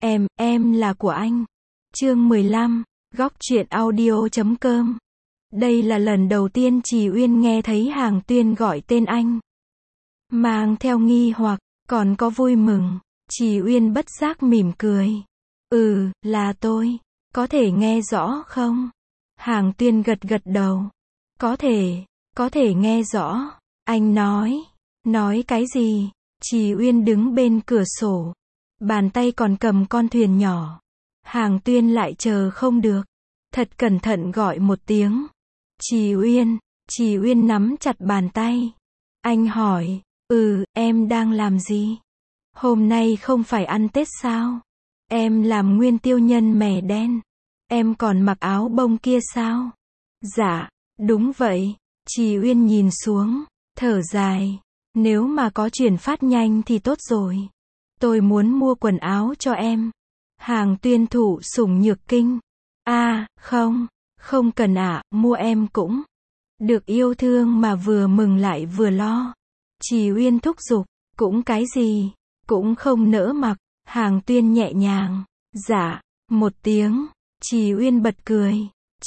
Em là của anh. Chương 15, góc truyện audio.com. Đây là lần đầu tiên Trì Uyên nghe thấy Hàng Tuyên gọi tên anh. Mang theo nghi hoặc, còn có vui mừng. Trì Uyên bất giác mỉm cười. Là tôi. Có thể nghe rõ không? Hàng Tuyên gật gật đầu. Có thể nghe rõ. Anh nói cái gì? Trì Uyên đứng bên cửa sổ. Bàn tay còn cầm con thuyền nhỏ. Hàng Tuyên lại chờ không được. Thật cẩn thận gọi một tiếng. Trì Uyên nắm chặt bàn tay. Anh hỏi, em đang làm gì? Hôm nay không phải ăn Tết sao? Em làm nguyên tiêu nhân mè đen. Em còn mặc áo bông kia sao? Dạ, đúng vậy. Trì Uyên nhìn xuống, thở dài. Nếu mà có chuyển phát nhanh thì tốt rồi. Tôi muốn mua quần áo cho em. Hàng Tuyên thụ sủng nhược kinh. Không cần ạ, mua em cũng được yêu thương mà vừa mừng lại vừa lo. Trì Uyên thúc giục, cũng cái gì, cũng không nỡ mặc. Hàng Tuyên nhẹ nhàng, dạ, một tiếng. Trì Uyên bật cười,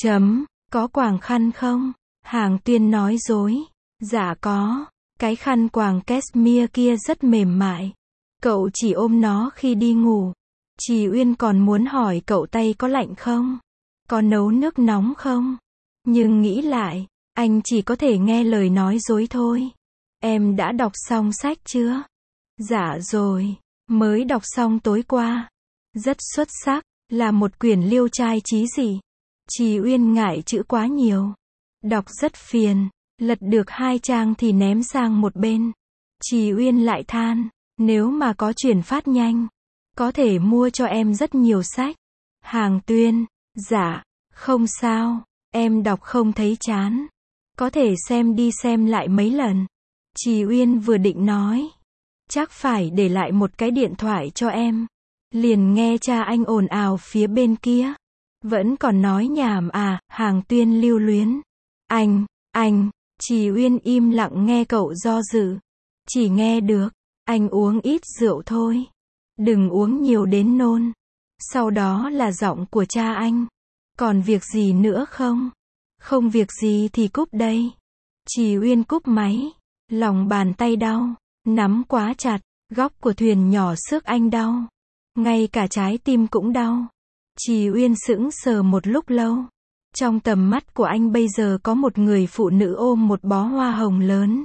có quàng khăn không? Hàng Tuyên nói dối, dạ có, cái khăn quàng cashmere kia rất mềm mại. Cậu chỉ ôm nó khi đi ngủ. Trì Uyên còn muốn hỏi cậu tay có lạnh không? Có nấu nước nóng không? Nhưng nghĩ lại, anh chỉ có thể nghe lời nói dối thôi. Em đã đọc xong sách chưa? Dạ rồi, mới đọc xong tối qua. Rất xuất sắc, là một quyển liêu trai chí dị. Trì Uyên ngại chữ quá nhiều. Đọc rất phiền, lật được 2 trang thì ném sang một bên. Trì Uyên lại than, nếu mà có chuyển phát nhanh, có thể mua cho em rất nhiều sách. Hàng Tuyên, dạ, không sao, em đọc không thấy chán. Có thể xem đi xem lại mấy lần. Trì Uyên vừa định nói, chắc phải để lại một cái điện thoại cho em. Liền nghe cha anh ồn ào phía bên kia. Vẫn còn nói nhảm à? Hàng Tuyên lưu luyến. Anh, Trì Uyên im lặng nghe cậu do dự. Chỉ nghe được, anh uống ít rượu thôi. Đừng uống nhiều đến nôn. Sau đó là giọng của cha anh. Còn việc gì nữa không? Không việc gì thì cúp đây. Trì Uyên cúp máy. Lòng bàn tay đau. Nắm quá chặt. Góc của thuyền nhỏ xước anh đau. Ngay cả trái tim cũng đau. Trì Uyên sững sờ một lúc lâu. Trong tầm mắt của anh bây giờ có một người phụ nữ ôm một bó hoa hồng lớn.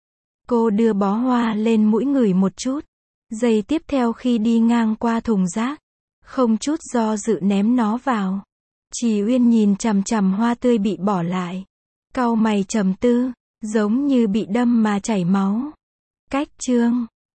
Cô đưa bó hoa lên mũi ngửi một chút. Giây tiếp theo khi đi ngang qua thùng rác, không chút do dự ném nó vào. Trì Uyên nhìn chằm chằm hoa tươi bị bỏ lại. Cau mày trầm tư, giống như bị đâm mà chảy máu. Cách chương